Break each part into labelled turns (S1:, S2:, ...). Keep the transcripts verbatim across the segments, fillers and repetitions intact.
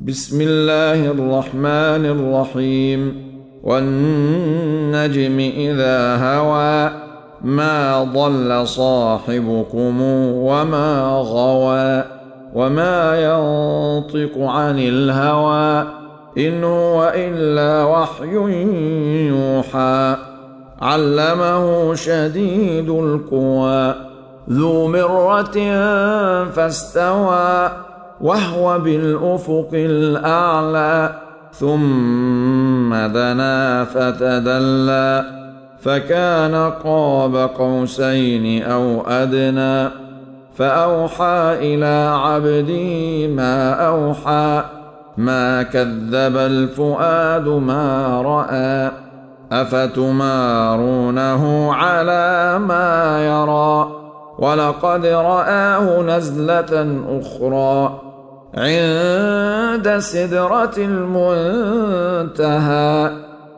S1: بسم الله الرحمن الرحيم والنجم إذا هوى ما ضل صاحبكم وما غوى وما ينطق عن الهوى إن هو إلا وحي يوحى علمه شديد القوى ذو مرة فاستوى وهو بالأفق الأعلى ثم دنا فتدلى فكان قاب قوسين أو أدنى فأوحى إلى عبده ما أوحى ما كذب الفؤاد ما رأى أفتمارونه على ما يرى ولقد رآه نزلة أخرى عند سدرة المنتهى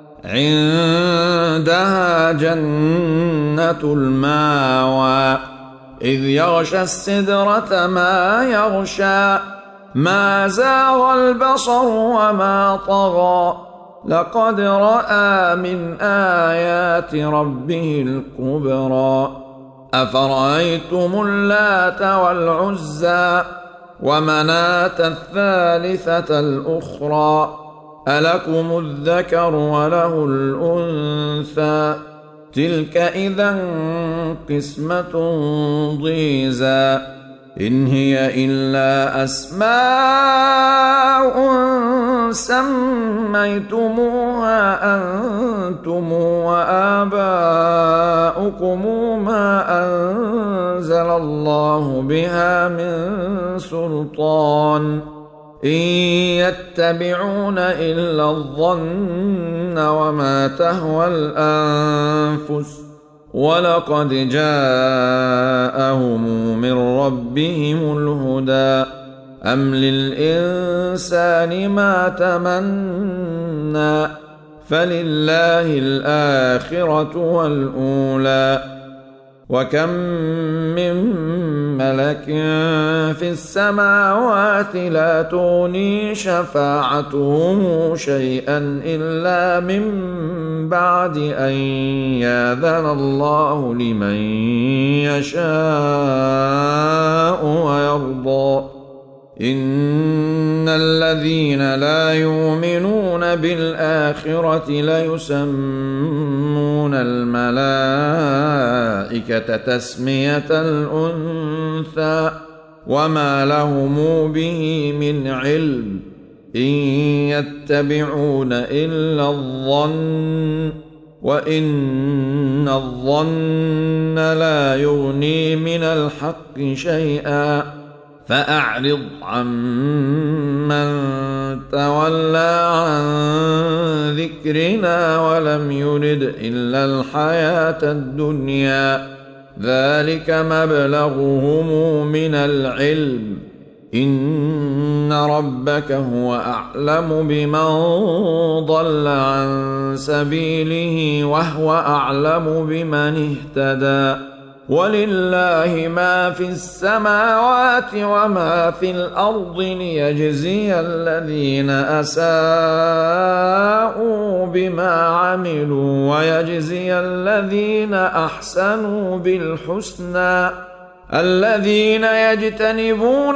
S1: عندها جنة الماوى إذ يغشى السدرة ما يغشى ما زاغ البصر وما طغى لقد رأى من آيات ربه الكبرى أفرأيتم اللات والعزى ومناة الثالثة الأخرى ألكم الذكر وله الأنثى تلك إذا قسمة ضيزى إن هي إلا أسماء سميتموها أنتم وآباؤكم ما أنزل الله بها من سلطان إن يتبعون إلا الظن وما تهوى الأنفس ولقد جاءهم من ربهم الهدى أم للإنسان ما تمنى فلله الآخرة والأولى وكم من ملك في السماوات لا تغني شفاعتهم شيئا إلا من بعد أن يأذن الله لمن يشاء ويرضى إن الذين لا يؤمنون بالآخرة ليسمون الملائكة تسمية الأنثى وما لهم به من علم إن يتبعون إلا الظن وإن الظن لا يغني من الحق شيئا فأعرض عمن تولى عن ذكرنا ولم يرد إلا الحياة الدنيا ذلك مبلغهم من العلم إن ربك هو أعلم بمن ضل عن سبيله وهو أعلم بمن اهتدى ولله ما في السماوات وما في الأرض ليجزي الذين أساءوا بما عملوا ويجزي الذين أحسنوا بالحسنى الذين يجتنبون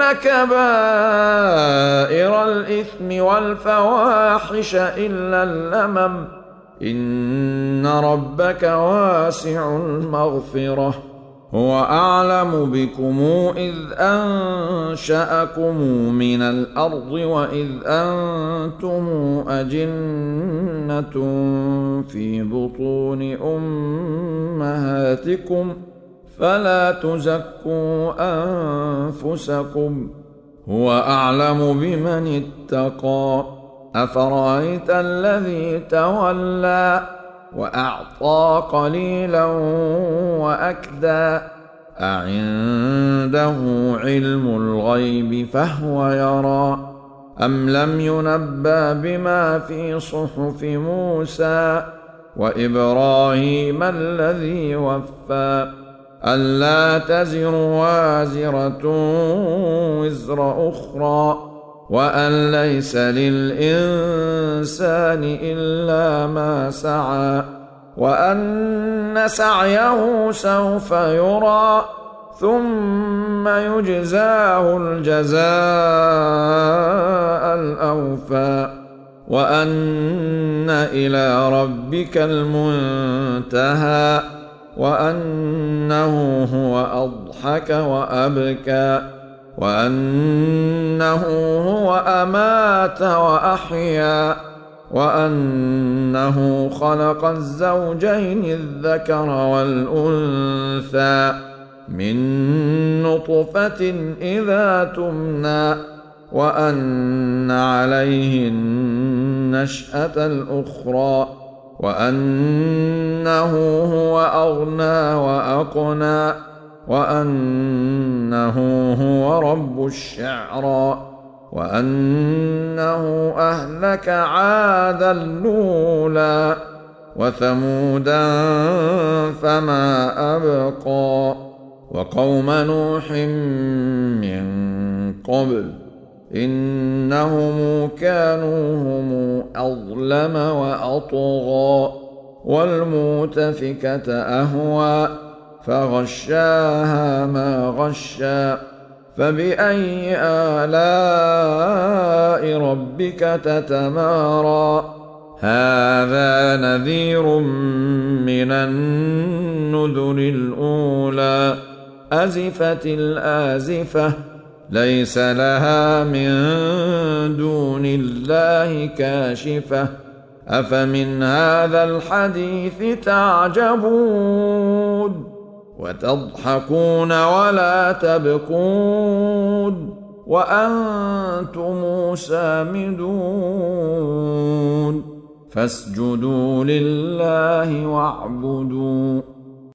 S1: كبائر الإثم والفواحش إلا اللمم إن ربك واسع المغفرة هو أعلم بكم إذ أنشأكم من الأرض وإذ أنتم أجنة في بطون أمهاتكم فلا تزكوا أنفسكم هو أعلم بمن اتقى أفرأيت الذي تولى وأعطى قليلا وأكدى أعنده علم الغيب فهو يرى أم لم ينبأ بما في صحف موسى وإبراهيم الذي وفى ألا تزر وازرة وزر أخرى وأن ليس للإنسان إلا ما سعى وأن سعيه سوف يرى ثم يجزاه الجزاء الأوفى وأن إلى ربك المنتهى وأنه هو أضحك وأبكى وأنه هو أمات وأحيا وأنه خلق الزوجين الذكر والأنثى من نطفة إذا تمنى وأن عليه النشأة الأخرى وأنه هو أغنى وأقنى وأنه هو رب الشعرى وأنه أهلك عادا الأولى وثمودا فما أبقى وقوم نوح من قبل إنهم كانوا هم أظلم وأطغى والمؤتفكة أهوى فغشاها ما غشى فبأي آلاء ربك تتمارى هذا نذير من النذر الأولى أزفت الآزفة ليس لها من دون الله كاشفة أفمن هذا الحديث تعجبون وتضحكون ولا تبكون وأنتم سامدون فاسجدوا لله واعبدوا